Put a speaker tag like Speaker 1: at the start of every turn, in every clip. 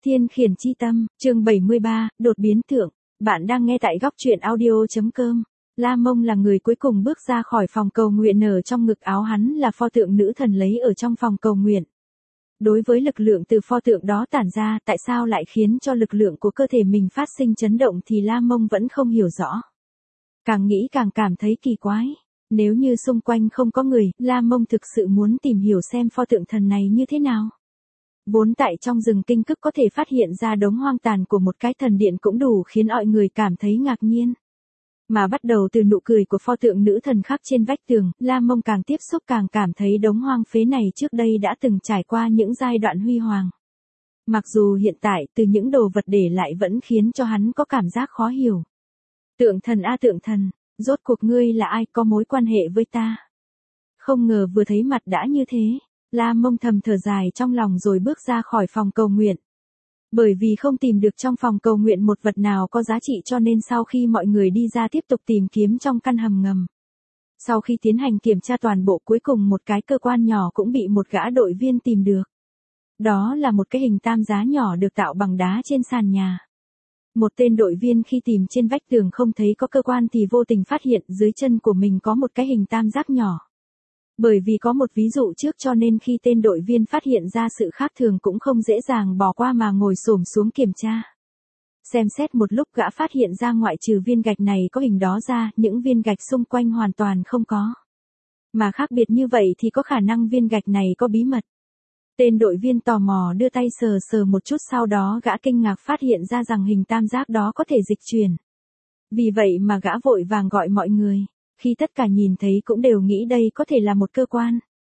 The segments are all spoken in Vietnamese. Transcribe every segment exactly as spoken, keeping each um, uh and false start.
Speaker 1: Thiên khiển chi tâm, chương bảy mươi ba, đột biến thượng. Bạn đang nghe tại góc truyện audio.com. La Mông là người cuối cùng bước ra khỏi phòng cầu nguyện, ở trong ngực áo hắn là pho tượng nữ thần lấy ở trong phòng cầu nguyện. Đối với lực lượng từ pho tượng đó tản ra, tại sao lại khiến cho lực lượng của cơ thể mình phát sinh chấn động thì La Mông vẫn không hiểu rõ. Càng nghĩ càng cảm thấy kỳ quái. Nếu như xung quanh không có người, La Mông thực sự muốn tìm hiểu xem pho tượng thần này như thế nào. Vốn tại trong rừng kinh cức có thể phát hiện ra đống hoang tàn của một cái thần điện cũng đủ khiến mọi người cảm thấy ngạc nhiên. Mà bắt đầu từ nụ cười của pho tượng nữ thần khắc trên vách tường, La Mông càng tiếp xúc càng cảm thấy đống hoang phế này trước đây đã từng trải qua những giai đoạn huy hoàng. Mặc dù hiện tại từ những đồ vật để lại vẫn khiến cho hắn có cảm giác khó hiểu. Tượng thần a tượng thần, rốt cuộc ngươi là ai, có mối quan hệ với ta? Không ngờ vừa thấy mặt đã như thế. La Mông thầm thở dài trong lòng rồi bước ra khỏi phòng cầu nguyện. Bởi vì không tìm được trong phòng cầu nguyện một vật nào có giá trị cho nên sau khi mọi người đi ra tiếp tục tìm kiếm trong căn hầm ngầm. Sau khi tiến hành kiểm tra toàn bộ cuối cùng một cái cơ quan nhỏ cũng bị một gã đội viên tìm được. Đó là một cái hình tam giá nhỏ được tạo bằng đá trên sàn nhà. Một tên đội viên khi tìm trên vách tường không thấy có cơ quan thì vô tình phát hiện dưới chân của mình có một cái hình tam giác nhỏ. Bởi vì có một ví dụ trước cho nên khi tên đội viên phát hiện ra sự khác thường cũng không dễ dàng bỏ qua mà ngồi xổm xuống kiểm tra. Xem xét một lúc gã phát hiện ra ngoại trừ viên gạch này có hình đó ra, những viên gạch xung quanh hoàn toàn không có. Mà khác biệt như vậy thì có khả năng viên gạch này có bí mật. Tên đội viên tò mò đưa tay sờ sờ một chút, sau đó gã kinh ngạc phát hiện ra rằng hình tam giác đó có thể dịch chuyển. Vì vậy mà gã vội vàng gọi mọi người. Khi tất cả nhìn thấy cũng đều nghĩ đây có thể là một cơ quan.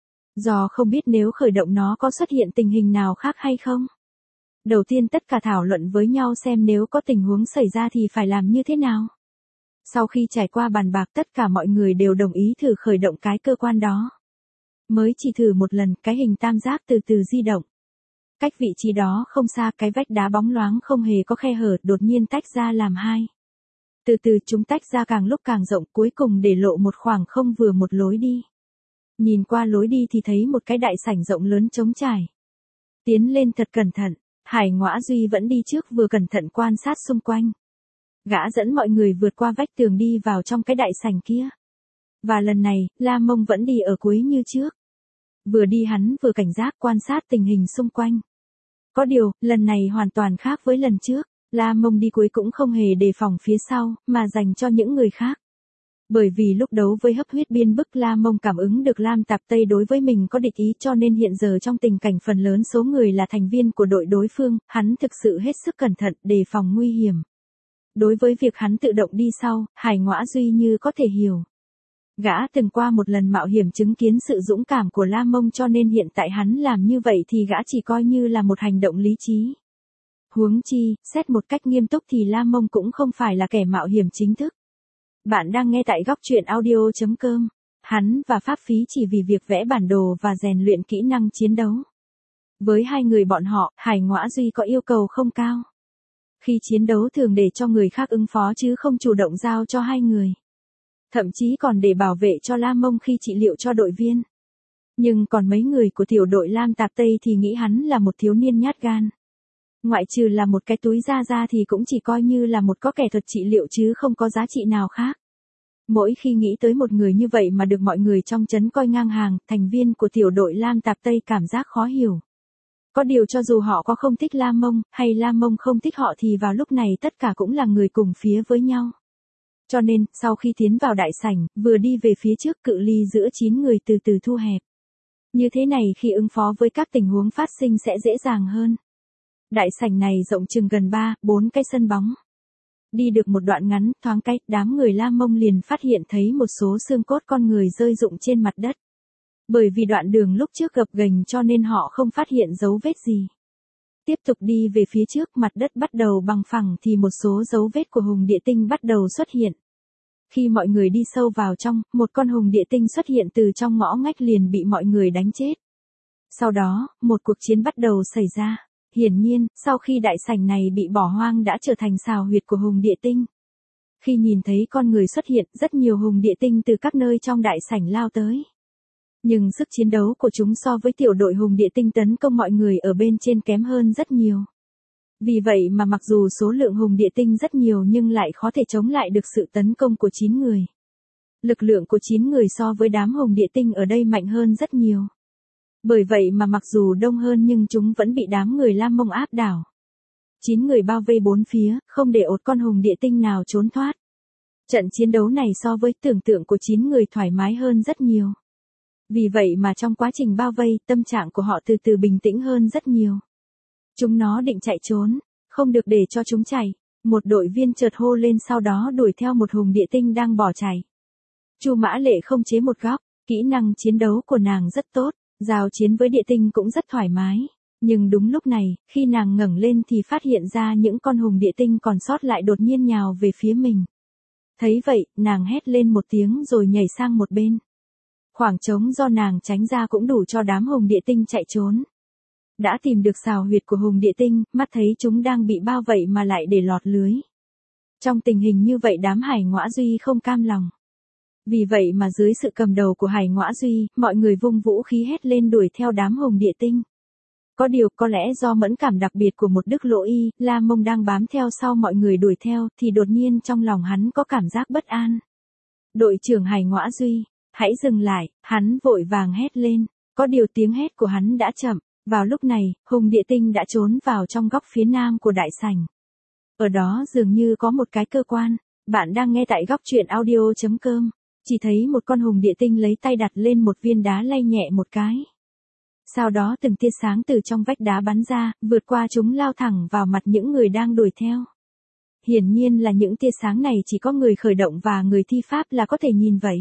Speaker 1: Do không biết nếu khởi động nó có xuất hiện tình hình nào khác hay không. Đầu tiên tất cả thảo luận với nhau xem nếu có tình huống xảy ra thì phải làm như thế nào. Sau khi trải qua bàn bạc tất cả mọi người đều đồng ý thử khởi động cái cơ quan đó. Mới chỉ thử một lần, cái hình tam giác từ từ di động. Cách vị trí đó không xa, cái vách đá bóng loáng không hề có khe hở đột nhiên tách ra làm hai. Từ từ chúng tách ra càng lúc càng rộng, cuối cùng để lộ một khoảng không vừa một lối đi. Nhìn qua lối đi thì thấy một cái đại sảnh rộng lớn trống trải. Tiến lên thật cẩn thận, Hải Ngõa Duy vẫn đi trước vừa cẩn thận quan sát xung quanh. Gã dẫn mọi người vượt qua vách tường đi vào trong cái đại sảnh kia. Và lần này, La Mông vẫn đi ở cuối như trước. Vừa đi hắn vừa cảnh giác quan sát tình hình xung quanh. Có điều, lần này hoàn toàn khác với lần trước. La Mông đi cuối cũng không hề đề phòng phía sau, mà dành cho những người khác. Bởi vì lúc đấu với hấp huyết biên bức, La Mông cảm ứng được Lam Tạp Tây đối với mình có địch ý cho nên hiện giờ trong tình cảnh phần lớn số người là thành viên của đội đối phương, hắn thực sự hết sức cẩn thận đề phòng nguy hiểm. Đối với việc hắn tự động đi sau, Hải Ngõa Duy như có thể hiểu. Gã từng qua một lần mạo hiểm chứng kiến sự dũng cảm của La Mông cho nên hiện tại hắn làm như vậy thì gã chỉ coi như là một hành động lý trí. Huống chi, xét một cách nghiêm túc thì La Mông cũng không phải là kẻ mạo hiểm chính thức. Bạn đang nghe tại góc truyện audio.com. Hắn và Pháp Phí chỉ vì việc vẽ bản đồ và rèn luyện kỹ năng chiến đấu. Với hai người bọn họ, Hải Ngõa Duy có yêu cầu không cao. Khi chiến đấu thường để cho người khác ứng phó chứ không chủ động giao cho hai người. Thậm chí còn để bảo vệ cho La Mông khi trị liệu cho đội viên. Nhưng còn mấy người của tiểu đội Lam Tạp Tây thì nghĩ hắn là một thiếu niên nhát gan. Ngoại trừ là một cái túi da da thì cũng chỉ coi như là một có kẻ thuật trị liệu chứ không có giá trị nào khác. Mỗi khi nghĩ tới một người như vậy mà được mọi người trong trấn coi ngang hàng, thành viên của tiểu đội Lam Tạp Tây cảm giác khó hiểu. Có điều cho dù họ có không thích La Mông, hay La Mông không thích họ thì vào lúc này tất cả cũng là người cùng phía với nhau. Cho nên, sau khi tiến vào đại sảnh, vừa đi về phía trước cự ly giữa chín người từ từ thu hẹp. Như thế này khi ứng phó với các tình huống phát sinh sẽ dễ dàng hơn. Đại sảnh này rộng chừng gần ba, bốn cái sân bóng. Đi được một đoạn ngắn, thoáng cái, đám người La Mông liền phát hiện thấy một số xương cốt con người rơi rụng trên mặt đất. Bởi vì đoạn đường lúc trước gập ghềnh cho nên họ không phát hiện dấu vết gì. Tiếp tục đi về phía trước, mặt đất bắt đầu bằng phẳng thì một số dấu vết của hùng địa tinh bắt đầu xuất hiện. Khi mọi người đi sâu vào trong, một con hùng địa tinh xuất hiện từ trong ngõ ngách liền bị mọi người đánh chết. Sau đó, một cuộc chiến bắt đầu xảy ra. Hiển nhiên, sau khi đại sảnh này bị bỏ hoang đã trở thành sào huyệt của hùng địa tinh. Khi nhìn thấy con người xuất hiện, rất nhiều hùng địa tinh từ các nơi trong đại sảnh lao tới. Nhưng sức chiến đấu của chúng so với tiểu đội hùng địa tinh tấn công mọi người ở bên trên kém hơn rất nhiều. Vì vậy mà mặc dù số lượng hùng địa tinh rất nhiều nhưng lại khó thể chống lại được sự tấn công của chín người. Lực lượng của chín người so với đám hùng địa tinh ở đây mạnh hơn rất nhiều. Bởi vậy mà mặc dù đông hơn nhưng chúng vẫn bị đám người Lam Mông áp đảo. Chín người bao vây bốn phía, không để một con hùng địa tinh nào trốn thoát. Trận chiến đấu này so với tưởng tượng của chín người thoải mái hơn rất nhiều. Vì vậy mà trong quá trình bao vây, tâm trạng của họ từ từ bình tĩnh hơn rất nhiều. Chúng nó định chạy trốn, không được để cho chúng chạy. Một đội viên chợt hô lên sau đó đuổi theo một hùng địa tinh đang bỏ chạy. Chu Mã Lệ không chế một góc, kỹ năng chiến đấu của nàng rất tốt, giao chiến với địa tinh cũng rất thoải mái. Nhưng đúng lúc này, khi nàng ngẩng lên thì phát hiện ra những con hùng địa tinh còn sót lại đột nhiên nhào về phía mình. Thấy vậy, nàng hét lên một tiếng rồi nhảy sang một bên. Khoảng trống do nàng tránh ra cũng đủ cho đám hùng địa tinh chạy trốn. Đã tìm được xào huyệt của hùng địa tinh, mắt thấy chúng đang bị bao vậy mà lại để lọt lưới. Trong tình hình như vậy đám Hải Ngõa Duy không cam lòng. Vì vậy mà dưới sự cầm đầu của Hải Ngõa Duy, mọi người vung vũ khí hét lên đuổi theo đám hùng địa tinh. Có điều có lẽ do mẫn cảm đặc biệt của một Đức Lỗ Y, Lam Mông đang bám theo sau mọi người đuổi theo, thì đột nhiên trong lòng hắn có cảm giác bất an. Đội trưởng Hải Ngõa Duy, hãy dừng lại, hắn vội vàng hét lên. Có điều tiếng hét của hắn đã chậm. Vào lúc này, hùng địa tinh đã trốn vào trong góc phía nam của đại sảnh. Ở đó dường như có một cái cơ quan. Bạn đang nghe tại góc truyện audio chấm com. Chỉ thấy một con hùng địa tinh lấy tay đặt lên một viên đá lay nhẹ một cái. Sau đó từng tia sáng từ trong vách đá bắn ra, vượt qua chúng lao thẳng vào mặt những người đang đuổi theo. Hiển nhiên là những tia sáng này chỉ có người khởi động và người thi pháp là có thể nhìn vậy.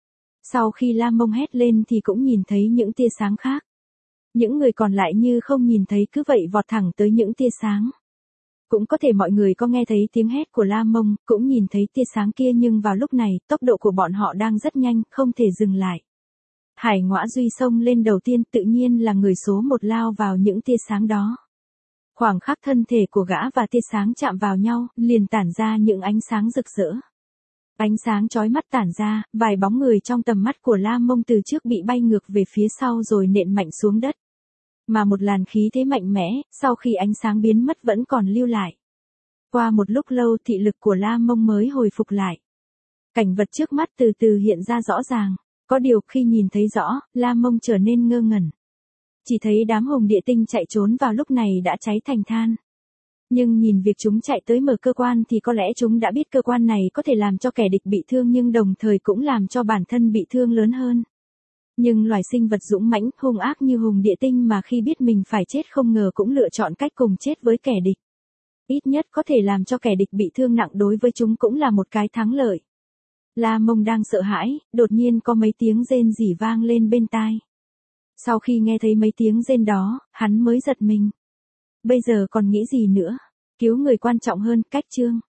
Speaker 1: Sau khi Lam Mông hét lên thì cũng nhìn thấy những tia sáng khác. Những người còn lại như không nhìn thấy cứ vậy vọt thẳng tới những tia sáng. Cũng có thể mọi người có nghe thấy tiếng hét của Lam Mông, cũng nhìn thấy tia sáng kia nhưng vào lúc này, tốc độ của bọn họ đang rất nhanh, không thể dừng lại. Hải Ngõa Duy xông lên đầu tiên tự nhiên là người số một lao vào những tia sáng đó. Khoảng khắc thân thể của gã và tia sáng chạm vào nhau, liền tản ra những ánh sáng rực rỡ. Ánh sáng chói mắt tản ra, vài bóng người trong tầm mắt của Lam Mông từ trước bị bay ngược về phía sau rồi nện mạnh xuống đất. Mà một làn khí thế mạnh mẽ, sau khi ánh sáng biến mất vẫn còn lưu lại. Qua một lúc lâu thị lực của Lam Mông mới hồi phục lại. Cảnh vật trước mắt từ từ hiện ra rõ ràng. Có điều khi nhìn thấy rõ, Lam Mông trở nên ngơ ngẩn. Chỉ thấy đám hùng địa tinh chạy trốn vào lúc này đã cháy thành than. Nhưng nhìn việc chúng chạy tới mở cơ quan thì có lẽ chúng đã biết cơ quan này có thể làm cho kẻ địch bị thương nhưng đồng thời cũng làm cho bản thân bị thương lớn hơn. Nhưng loài sinh vật dũng mãnh, hung ác như hùng địa tinh mà khi biết mình phải chết không ngờ cũng lựa chọn cách cùng chết với kẻ địch. Ít nhất có thể làm cho kẻ địch bị thương nặng đối với chúng cũng là một cái thắng lợi. Lam Mông đang sợ hãi, đột nhiên có mấy tiếng rên rỉ vang lên bên tai. Sau khi nghe thấy mấy tiếng rên đó, hắn mới giật mình. Bây giờ còn nghĩ gì nữa? Cứu người quan trọng hơn, cách chương.